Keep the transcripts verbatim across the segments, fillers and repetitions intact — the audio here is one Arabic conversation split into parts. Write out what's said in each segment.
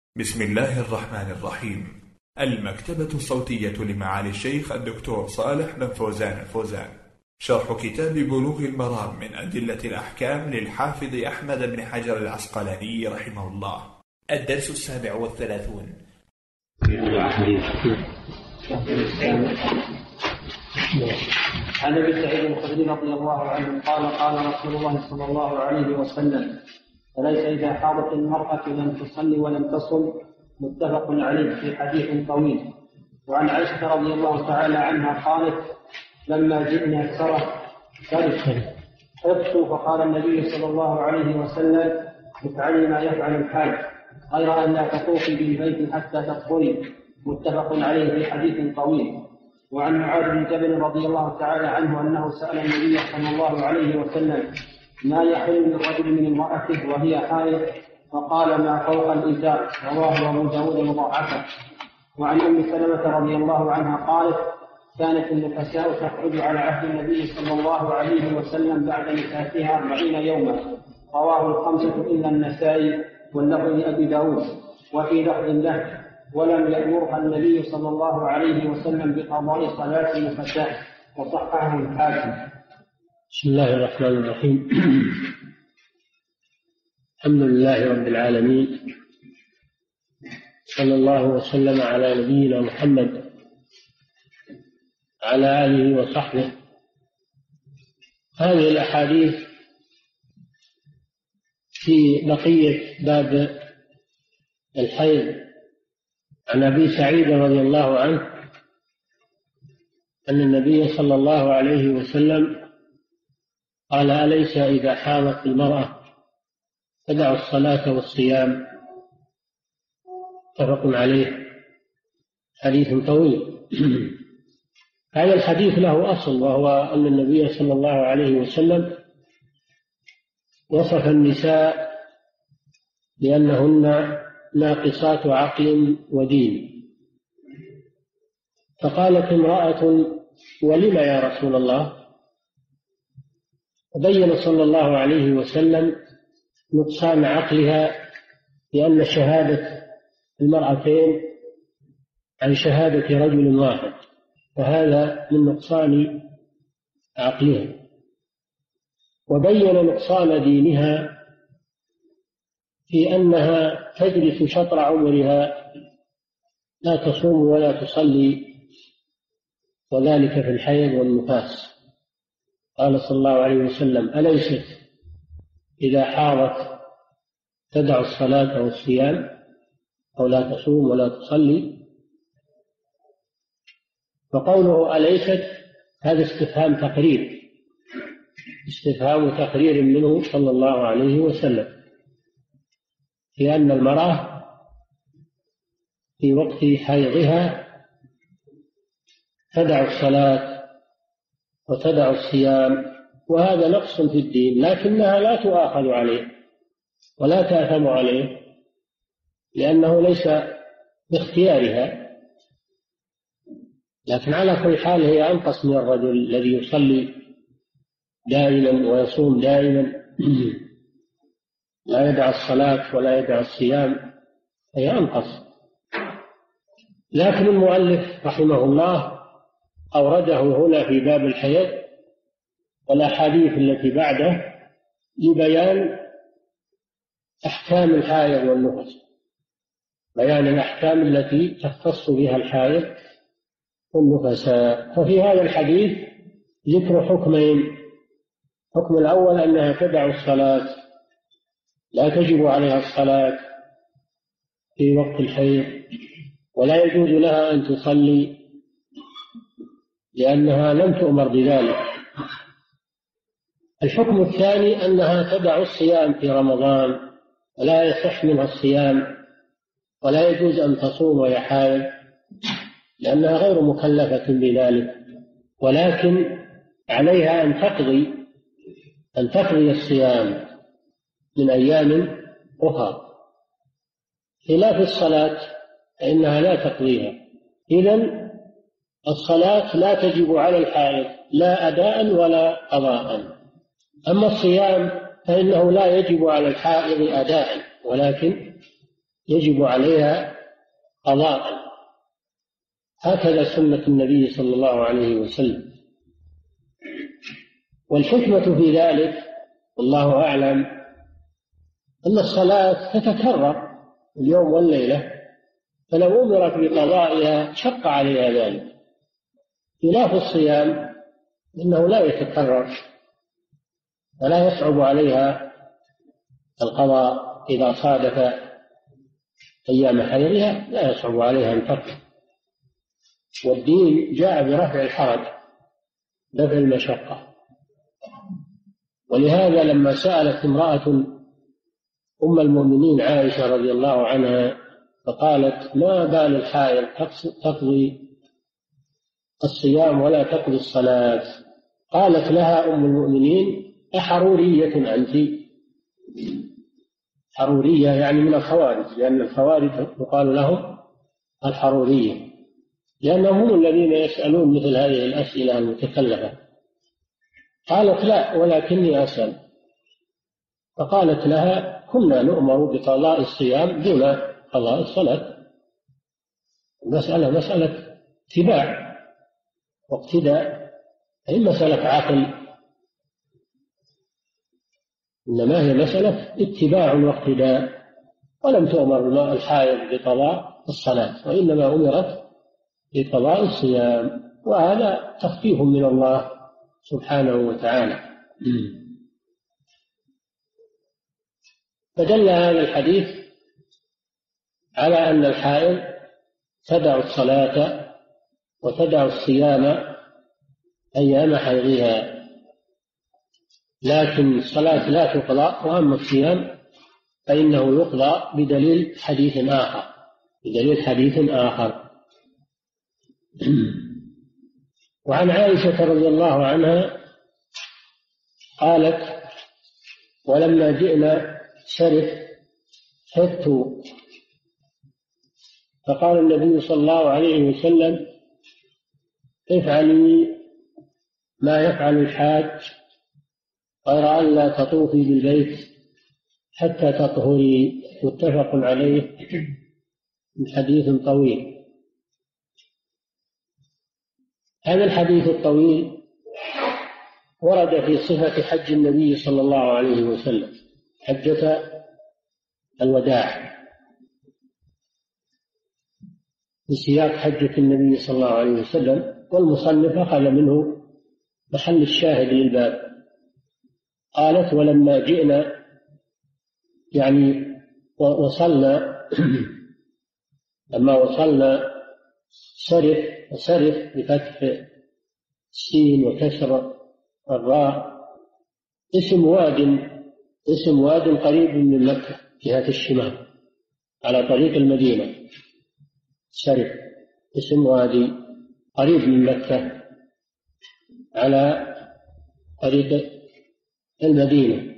بسم الله الرحمن الرحيم. المكتبة الصوتية لمعالي الشيخ الدكتور صالح بن فوزان الفوزان، شرح كتاب بلوغ المرام من أدلة الأحكام للحافظ أحمد بن حجر العسقلاني رحمه الله. الدرس السابع والثلاثون. عن ابي سعيد الخدري رضي الله عنه قال قال رسول الله صلى الله عليه وسلم: فليس إذا حاضت المرأة لم تصلي ولم تصم. متفق عليه في حديث طويل. وعن عائشة رضي الله تعالى عنها قالت: لما جئنا سرة حفت فقال النبي صلى الله عليه وسلم: افعلي ما يفعل الحاج غير أن لا تطوفي بالبيت حتى تطهري. متفق عليه في حديث طويل. وعن معاذ بن جبل رضي الله تعالى عنه أنه سأل النبي صلى الله عليه وسلم: ما يحل للرجل من امرأته وهي حائض؟ فقال: ما فوق الإزار. رواه أبو داود مضاعفا. وعن أم سلمة رضي الله عنها قالت: كانت النفساء تخرج على عهد النبي صلى الله عليه وسلم بعد نفاسها أربعين يوما. رواه الخمسة إلا النسائي واللفظ لأبي داود. وفي لفظ له: ولم يأمرها النبي صلى الله عليه وسلم بقضاء صلاة النفساء. وصححه الحاكم. بسم الله الرحمن الرحيم. الحمد لله رب العالمين، صلى الله وسلم على نبينا محمد على آله وصحبه. هذه الأحاديث في بقية باب الحيض. عن أبي سعيد رضي الله عنه أن النبي صلى الله عليه وسلم قال: أليس إذا حاضت المرأة تدع الصلاة والصيام؟ متفق عليه. حديث طويل. هذا الحديث له أصل، وهو أن النبي صلى الله عليه وسلم وصف النساء بأنهن ناقصات عقل ودين. فقالت امرأة: ولم يا رسول الله؟ وبين صلى الله عليه وسلم نقصان عقلها لأن شهادة المرأتين عن شهادة رجل واحد، وهذا من نقصان عقلها. وبين نقصان دينها في أنها تجلس شطر عمرها لا تصوم ولا تصلي، وذلك في الحيض والنفاس. قال صلى الله عليه وسلم: أليست إذا حاضت تدع الصلاة والصيام أو لا تصوم ولا تصلي؟ فقوله أليست هذا استفهام تقرير، استفهام تقرير منه صلى الله عليه وسلم، في أن المرأة في وقت حيضها تدع الصلاة وتدع الصيام، وهذا نقص في الدين، لكنها لا تؤاخذ عليه ولا تأثم عليه، لأنه ليس باختيارها. لكن على كل حال هي أنقص من الرجل الذي يصلي دائما ويصوم دائما، لا يدع الصلاة ولا يدع الصيام، هي أنقص. لكن المؤلف رحمه الله أورده هنا في باب الحيض والأحاديث التي بعده لبيان أحكام الحائض والنفس، بيان الأحكام التي تختص بها الحائض والنفساء. ففي هذا الحديث ذكر حكمين: الحكم الأول أنها تدع الصلاة، لا تجب عليها الصلاة في وقت الحيض، ولا يجوز لها أن تصلي لأنها لم تؤمر بذلك. الحكم الثاني أنها تدع الصيام في رمضان، ولا يصح منها الصيام، ولا يجوز أن تصوم وهي حائض لأنها غير مكلفة بذلك، ولكن عليها أن تقضي أن تقضي الصيام من أيام أخرى، خلاف الصلاة فإنها لا تقضيها. إذن الصلاة لا تجب على الحائض لا أداء ولا قضاء. أما الصيام فإنه لا يجب على الحائض أداء، ولكن يجب عليها قضاء. هكذا سنة النبي صلى الله عليه وسلم. والحكمة في ذلك والله أعلم أن الصلاة تتكرر اليوم والليلة، فلو أمرت بقضائها شق عليها ذلك، خلاف الصيام إنه لا يتكرر ولا يصعب عليها القضاء إذا صادف أيام حيضها، لا يصعب عليها أن تقضي. والدين جاء برفع الحرج، دفع المشقة. ولهذا لما سألت امرأة أم المؤمنين عائشة رضي الله عنها فقالت: ما بال الحائض تقضي الصيام ولا تقضي الصلاة؟ قالت لها أم المؤمنين: أحرورية أنت؟ حرورية يعني من الخوارج، لأن الخوارج يقال لهم الحرورية، لأنهم هم الذين يسألون مثل هذه الأسئلة المتكلفة. قالت: لا، ولكني أسأل. فقالت لها: كنا نؤمر بقضاء الصيام دون قضاء الصلاة. المسألة مسألة اتباع واقتداء، أي مسألة عقل، إنما هي مسألة اتباع واقتداء. ولم تؤمر الحائض بقضاء الصلاة، وإنما أمرت بقضاء الصيام، وهذا تخفيف من الله سبحانه وتعالى. فدل هذا الحديث على أن الحائض تدع الصلاة وتدع الصيام أيام حيضها، لكن الصلاة لا تقضى، وأما الصيام فإنه يقضى بدليل حديث آخر بدليل حديث آخر وعن عائشة رضي الله عنها قالت: ولما جئنا شرف حدت، فقال النبي صلى الله عليه وسلم: افعلي ما يفعل الحاج غير أن لا تطوفي بالبيت حتى تطهري. متفق عليه من حديث طويل. هذا الحديث الطويل ورد في صفة حج النبي صلى الله عليه وسلم، حجة الوداع، بسياق حجة النبي صلى الله عليه وسلم، والمصنف أخذ منه محل الشاهد للباب. قالت: ولما جئنا، يعني وصلنا لما وصلنا سرف، وسرف بفتح السين وكسر الراء، اسم واد اسم واد قريب من مكة جهة الشمال على طريق المدينة. سرف اسم وادي قريب من مكة على طريق المدينة.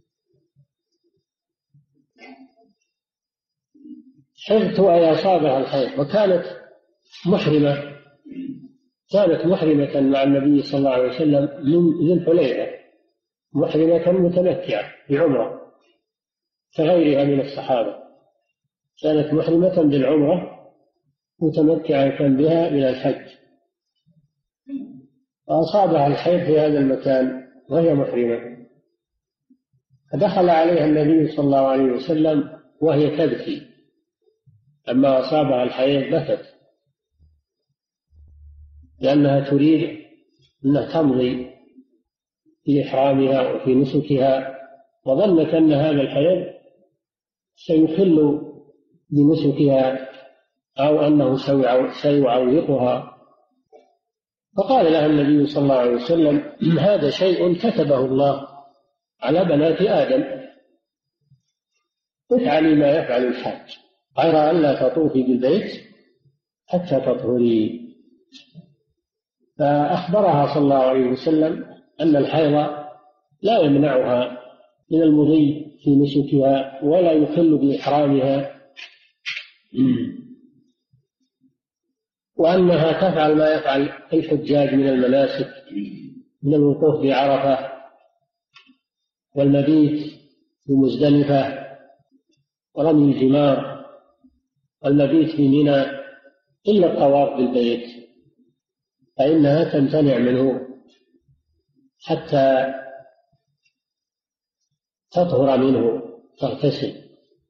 حفظت أي أصابها الحيض، وكانت محرمة كانت محرمة مع النبي صلى الله عليه وسلم من ذي الحليفة، محرمة متمتعة بعمرة كغيرها من الصحابة، كانت محرمة بالعمرة متمتعة بها من الحج، فأصابها الحيض في هذا المكان وهي محرمة، فدخل عليها النبي صلى الله عليه وسلم وهي تبكي. لما أصابها الحيض بكت لأنها تريد أن تمضي في إحرامها وفي نسكها، وظنت أن هذا الحيض سيخل بنسكها أو أنه سيعوقها، فقال لها النبي صلى الله عليه وسلم: هذا شيء كتبه الله على بنات آدم، افعلي ما يفعل الحاج غير أن لا تطوفي بالبيت حتى تطهري. فأخبرها صلى الله عليه وسلم أن الحيض لا يمنعها من المضي في نسكها ولا يخل بإحرامها، وأنها تفعل ما يفعل الحجاج من المناسك، من الوقوف بعرفة والمبيت بمزدلفة ورمي الجمار والمبيت في منى إلا الطواف بالبيت، فإنها تمتنع منه حتى تطهر منه تغتسل.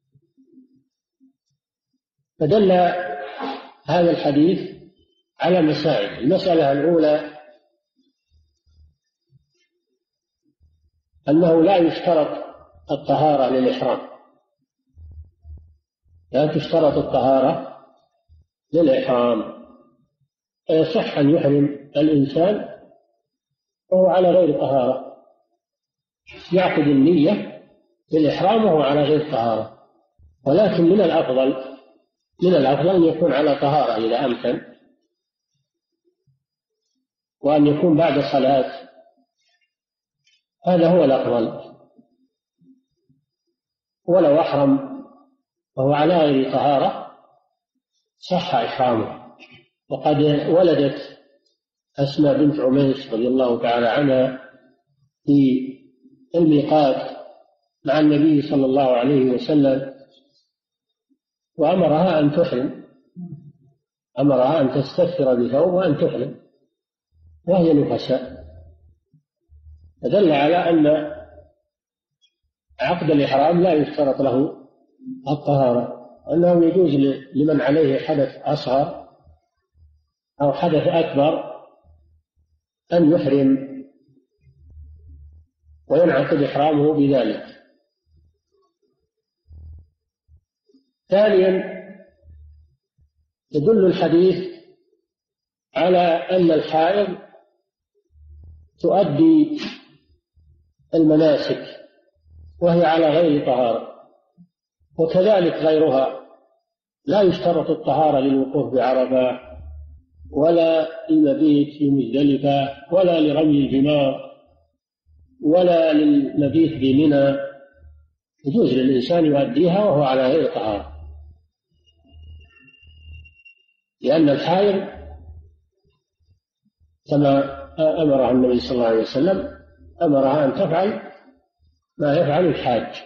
فدل هذا الحديث على مسائل. المسألة الأولى أنه لا يشترط الطهارة للإحرام، لا تشترط الطهارة للإحرام، فيصح أن يحرم الإنسان وهو على غير طهارة، يعقد النية للإحرام وهو على غير طهارة، ولكن من الأفضل من الأفضل أن يكون على طهارة إذا أمكن، وأن يكون بعد صلاة، هذا هو الأفضل. ولو أحرم وهو على غير طهارة صح إحرامه. وقد ولدت أسماء بنت عميس رضي الله تعالى عنها في الميقات مع النبي صلى الله عليه وسلم، وأمرها أن تحرم، أمرها أن تستثر بثوب وأن تحرم وهي نفساء، فدل على أن عقد الإحرام لا يشترط له الطهارة، أنه يجوز لمن عليه حدث أصغر أو حدث أكبر أن يحرم وينعقد إحرامه بذلك. ثانيا يدل الحديث على أن الحائض تؤدي المناسك وهي على غير طهارة، وكذلك غيرها لا يشترط الطهارة للوقوف بعرفة ولا المبيت في مزدلفة ولا لرمي الجمار ولا للمبيت بمنى، يجوز للإنسان يؤديها وهو على غير طهارة، لأن الحائض كما أمرها النبي صلى الله عليه وسلم أمرها أن تفعل ما يفعل الحاج.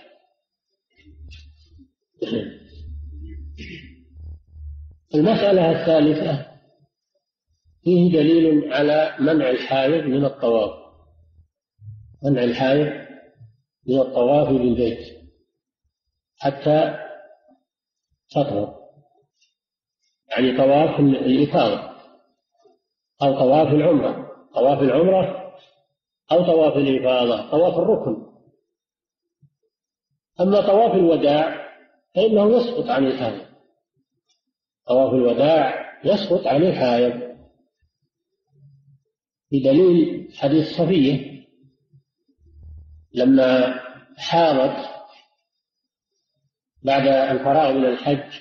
المسألة الثالثة فيه دليل على منع الحائض من الطواف، منع الحائض من الطواف بالبيت حتى تطهر، يعني طواف الإفاضة أو طواف العمرة، طواف العمرة أو طواف الإفاضة، طواف الركن. أما طواف الوداع فإنه يسقط عن الحائض، طواف الوداع يسقط عن الحائض بدليل حديث صفية لما حاضت بعد الفراغ من الحج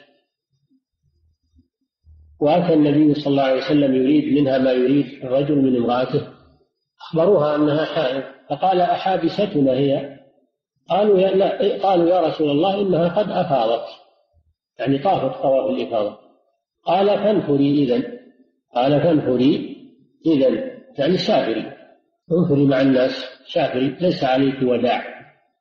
وأتى النبي صلى الله عليه وسلم يريد منها ما يريد الرجل من امرأته، أخبروها أنها حائض، فقال أحابستنا هي؟ قالوا يا لا، قالوا يا رسول الله إنها قد أفاضت، يعني طافت طواف الإفاضة. قال فانفري إذن، قال فانفري إذن، يعني سافري، انفري مع الناس، سافري، ليس عليك وداع.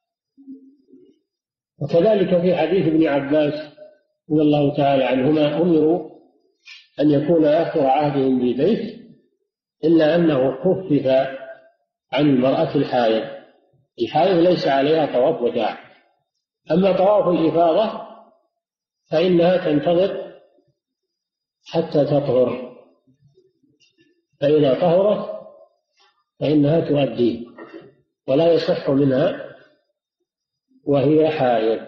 وكذلك في حديث ابن عباس رضي الله تعالى عنهما أمروا أن يكون آخر عهدهم بالبيت، إلا أنه خفف عن المرأة الحائض، الحائض ليس عليها طواف وداع. أما طواف الإفاضة فإنها تنتظر حتى تطهر، فإذا طهرت فإنها تؤديه ولا يصح منها وهي حائض.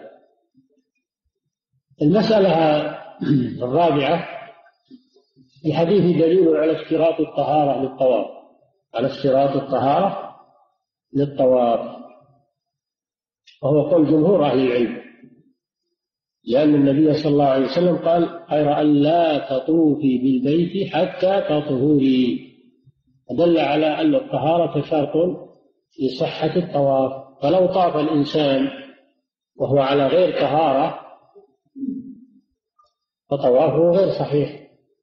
المسألة الرابعة في حديث دليل على اشتراط الطهارة للطواف، على اشتراط الطهارة للطواف، وهو قول جمهور أهل العلم، لأن النبي صلى الله عليه وسلم قال غير أن لا تطوفي بالبيت حتى تطهري، فدل على أن الطهارة شرط لصحة الطواف. فلو طاف الإنسان وهو على غير طهارة فطوافه غير صحيح،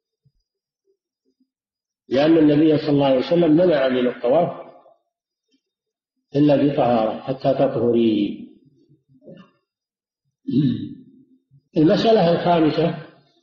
لأن النبي صلى الله عليه وسلم منع من الطواف إلا بطهارة حتى تطهري. المسألة الخامسة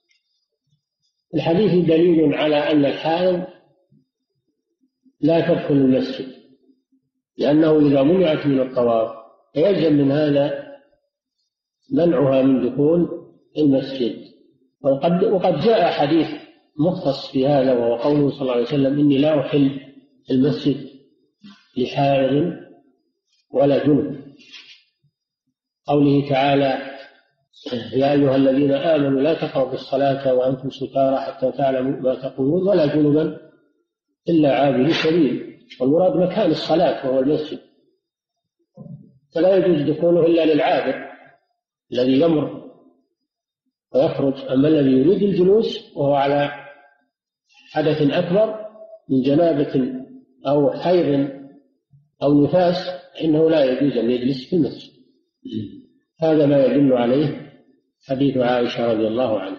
الحديث دليل على أن الحائض لا تدخل المسجد، لأنه إذا منعت من الطواف فيلزم من هذا منعها من دخول المسجد. وقد, وقد جاء حديث مختص في هذا، وهو قوله صلى الله عليه وسلم: إني لا أحل المسجد لحائض ولا جنب. قوله تعالى: يا أيها الذين آمنوا لا تقربوا الصلاة وأنتم سكارى حتى تعلموا ما تقولون ولا جنبا إلا عابري سبيل. والمراد مكان الصلاة وهو المسجد، فلا يجوز دخوله إلا للعابر الذي يمر ويخرج. أما الذي يريد الجلوس وهو على حدث أكبر من جنابة أو حيض أو نفاس إنه لا يجوز أن يجلس في المسجد. هذا ما يدل عليه حديث عائشة رضي الله عنها.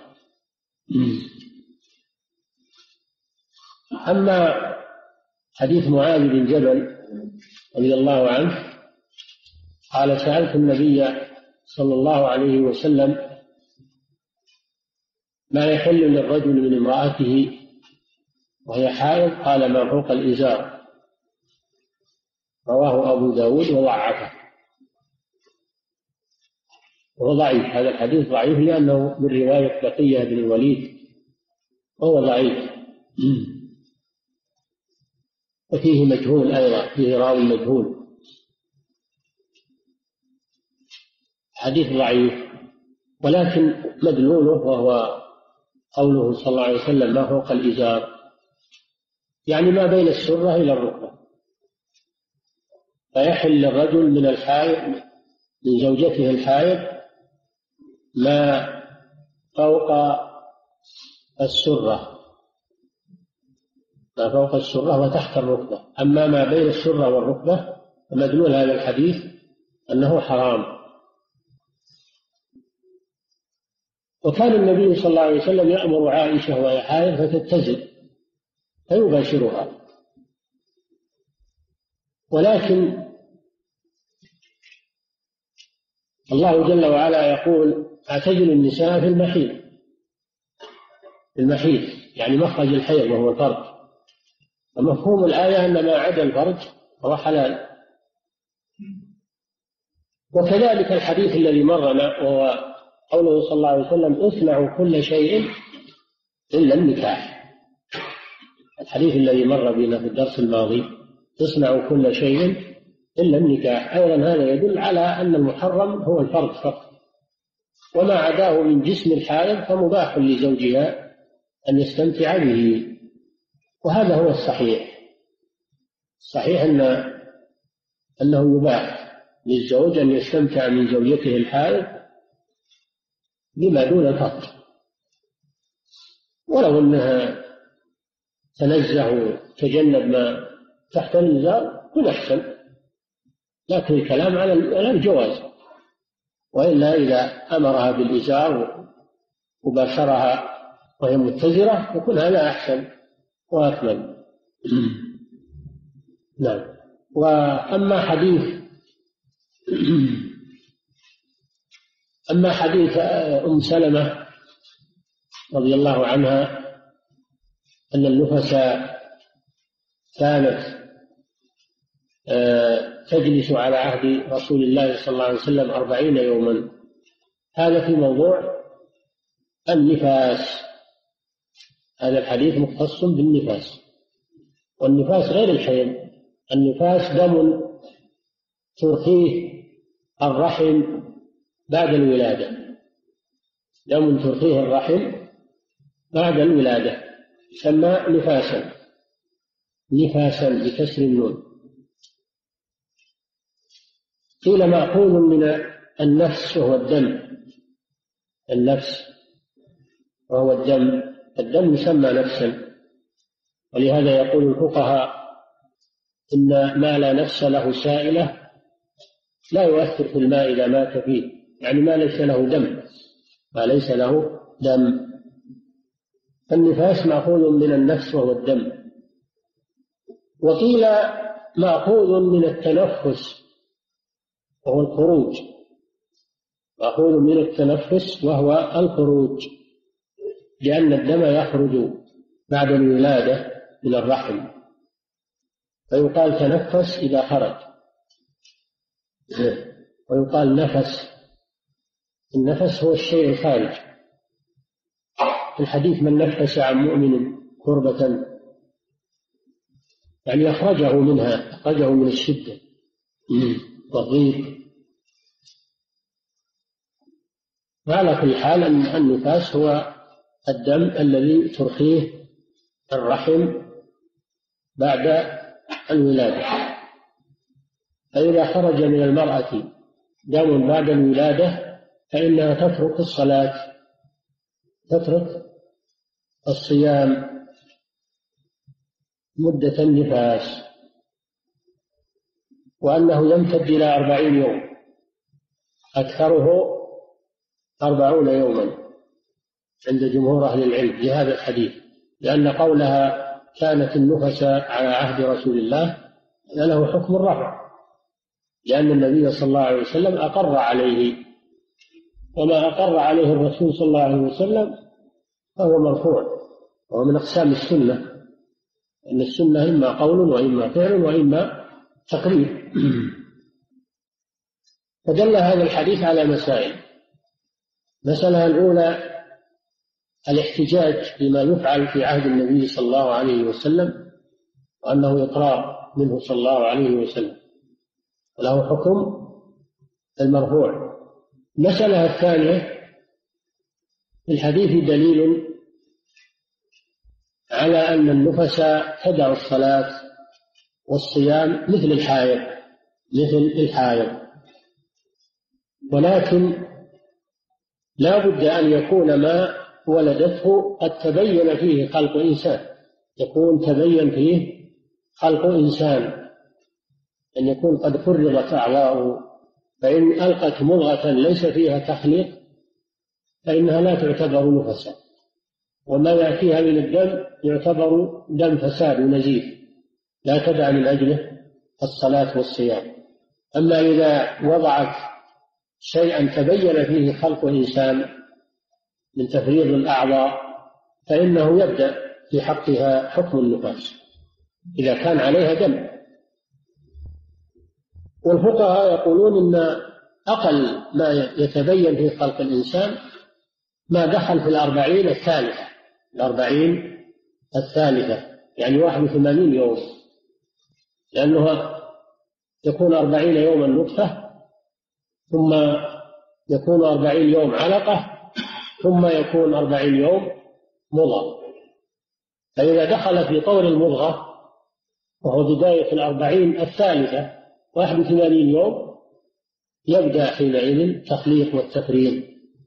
أما حديث معاذ بن جبل رضي الله عنه قال: سألت النبي صلى الله عليه وسلم ما يحل للرجل من امرأته وهي حائض؟ قال: ما فوق الإزار. رواه أبو داود وضعفه، وهو ضعيف. هذا الحديث ضعيف لأنه من رواية بقية بن الوليد، وهو ضعيف. وفيه مجهول أيضا، فيه راوي مجهول. حديث ضعيف، ولكن مدلوله وهو قوله صلى الله عليه وسلم: ما فوق الإزار، يعني ما بين السرة إلى الركبة. فيحل للرجل من الحائض من زوجته الحائض ما فوق السرة، ما فوق السرة وتحت الركبة. أما ما بين السرة والركبة فمدلول هذا الحديث أنه حرام. وكان النبي صلى الله عليه وسلم يأمر عائشة وهي حائض فتتزل فيباشرها، ولكن الله جل وعلا يقول: اعتزلوا النساء في المحيض. في المحيض يعني مخرج الحيض وهو الفرج، ومفهوم الآية أن ما عدا الفرج هو حلال. وكذلك الحديث الذي مرنا وهو قوله صلى الله عليه وسلم: اصنعوا كل شيء إلا النكاح. الحديث الذي مر بنا في الدرس الماضي: اصنعوا كل شيء إلا النكاح. أيضا هذا يدل على أن المحرم هو الفرج فقط، وما عداه من جسم الحائض فمباح لزوجها أن يستمتع به. وهذا هو الصحيح. الصحيح أن أنه يباح للزوج أن يستمتع من زوجته الحائض بما دون الفرج، ولو أنها تنزه وتجنب ما تحت الإزار كن أحسن، لكن الكلام على الجواز. وإلا إذا أمرها بالإزار وباشرها وهي متزرة يكون هذا أحسن وأكمل. نعم. وأما حديث أما حديث أم سلمة رضي الله عنها أن النفس كانت تجلس على عهد رسول الله صلى الله عليه وسلم أربعين يوما، هذا في موضوع النفاس. هذا الحديث مختص بالنفاس، والنفاس غير الحيض. النفاس دم ترخيه الرحم بعد الولادة، دم ترخيه الرحم بعد الولادة يسمى نفاسا، نفاسا بكسر النون. قيل مأخوذ من النفس وهو الدم، النفس وهو الدم، الدم يسمى نفسا. ولهذا يقول الفقهاء إن ما لا نفس له سائلة لا يؤثر في الماء إذا مات فيه، يعني ما ليس له دم، ما ليس له دم. النفاس مأخوذ من النفس وهو الدم. وقيل مأخوذ من التنفس وهو الخروج، مأخوذ من التنفس وهو الخروج، لأن الدم يخرج بعد الولادة من الرحم، فيقال تنفس إذا خرج، ويقال نفس. النفس هو الشيء الخارج. في الحديث من نفس عن مؤمن كربة يعني أخرجه منها، أخرجه من الشدة والضيق. وعلى كل حال أن النفاس هو الدم الذي ترخيه الرحم بعد الولادة. فإذا خرج من المرأة دم بعد الولادة فإنها تترك الصلاة، تترك الصيام مدة النفاس، وأنه يمتد إلى أربعين يوم، أكثره أربعون يوما عند جمهور أهل العلم لهذا الحديث، لأن قولها كانت النفس على عهد رسول الله له حكم الرفع، لأن النبي صلى الله عليه وسلم أقر عليه، وما أقر عليه الرسول صلى الله عليه وسلم فهو مرفوع، وهو من أقسام السنة، أن السنة إما قول وإما فعل وإما تقرير. فدل هذا الحديث على مسائل. المسألة الأولى الاحتجاج بما يفعل في عهد النبي صلى الله عليه وسلم، وأنه إقرار منه صلى الله عليه وسلم وله حكم المرفوع. المسألة الثانية في الحديث دليل على أن النفس تدع الصلاة والصيام مثل الحائض، مثل الحائض، ولكن لا بد أن يكون ما ولدته قد تبين فيه خلق إنسان، يكون تبين فيه خلق إنسان، أن يكون قد فرغت أعضاؤه. فإن ألقت مضغة ليس فيها تخليق فإنها لا تعتبر نفسا، وما يأتيها من الدم يعتبر دم فساد ونزيف لا تدع من أجله الصلاة والصيام. أما إذا وضعت شيئا تبين فيه خلق إنسان من تفريغ الأعضاء فإنه يبدأ في حقها حكم النفاس إذا كان عليها دم. والفقهاء يقولون إن أقل ما يتبين في خلق الإنسان ما دخل في الأربعين الثالثة، الأربعين الثالثة يعني واحد وثمانين يوم، لأنه يكون أربعين يوما نطفة، ثم يكون أربعين يوم علقة، ثم يكون أربعين يوم مضغة. فإذا دخل في طور المضغة وهو بداية الأربعين الثالثة واحد وثمانين يوم يبدأ حينئذ التخليق والتفريغ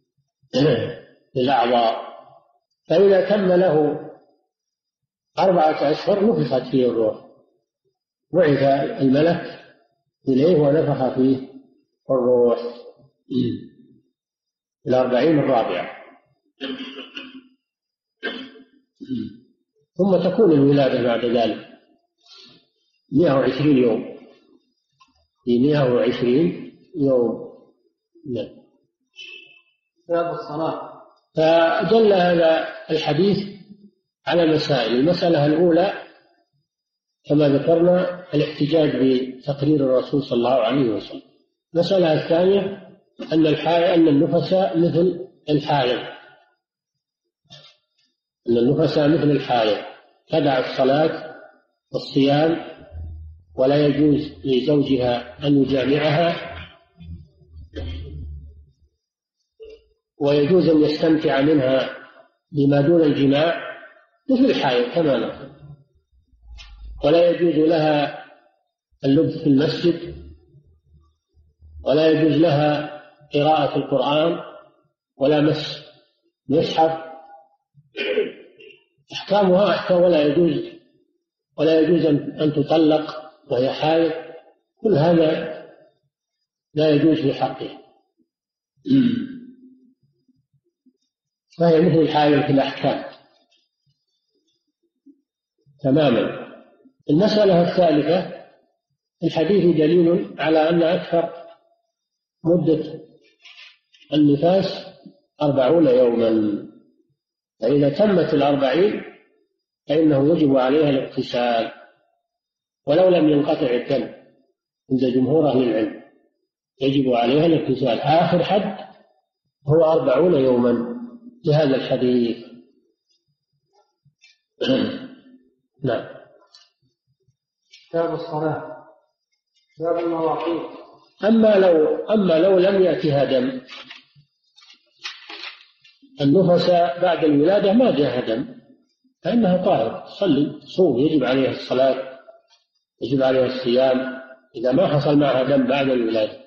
للأعضاء. فإذا تم له أربعة أشهر نفخت فيه الروح، بعث الملك إليه ونفخ فيه الروح الأربعين الرابعة، ثم تكون الولادة بعد ذلك مئة وعشرين يوم، في مئة وعشرين يوم. نعم. باب الصلاة. فدل هذا الحديث على مسائل. المسألة الأولى كما ذكرنا الاحتجاج بتقرير الرسول صلى الله عليه وسلم. المسألة الثانية أن الحائض أن النفس مثل الحائض، أن النفس مثل الحائض تدع الصلاة والصيام، ولا يجوز لزوجها أن يجامعها، ويجوز أن يستمتع منها بما دون الجماع مثل الحائض كما نقول، ولا يجوز لها اللبث في المسجد، ولا يجوز لها قراءة القرآن ولا مس مصحف. أحكامها أحكام ولا يجوز ولا يجوز أن تطلق وهي حائض، كل هذا لا يجوز في حقه، فهي مثل الحائض في الأحكام تماما. المسألة الثالثة الحديث دليل على أن أكثر مدة النفاس أربعون يوما، فإذا تمت الأربعين فإنه يجب عليها الاغتسال ولو لم ينقطع الدم عند جمهور أهل العلم، يجب عليها الاغتسال. آخر حد هو أربعون يوما لهذا الحديث. نعم. باب الصلاة. باب المواقيت. أما لو أما لو لم يأتها دم، النفس بعد الولادة ما جاءها دم فإنها طاهرة، تصلي تصوم، يجب عليها الصلاة، يجب عليها الصيام إذا ما حصل معها دم بعد الولادة.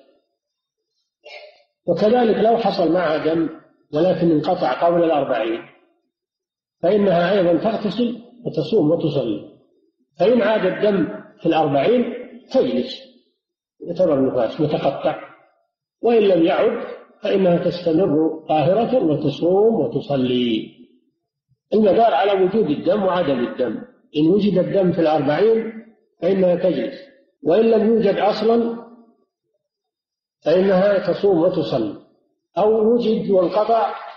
وكذلك لو حصل معها دم ولكن انقطع قبل الأربعين فإنها أيضا تغتسل وتصوم وتصلي. فإن عاد الدم في الأربعين تجلس يعتبر نفاس متقطع، وإن لم يعد فإنها تستمر طاهرة وتصوم وتصلي. المدار على وجود الدم وعدم الدم. إن وجد الدم في الأربعين فإنها تجلس، وإن لم يوجد أصلا فإنها تصوم وتصلي، أو وجد وانقطع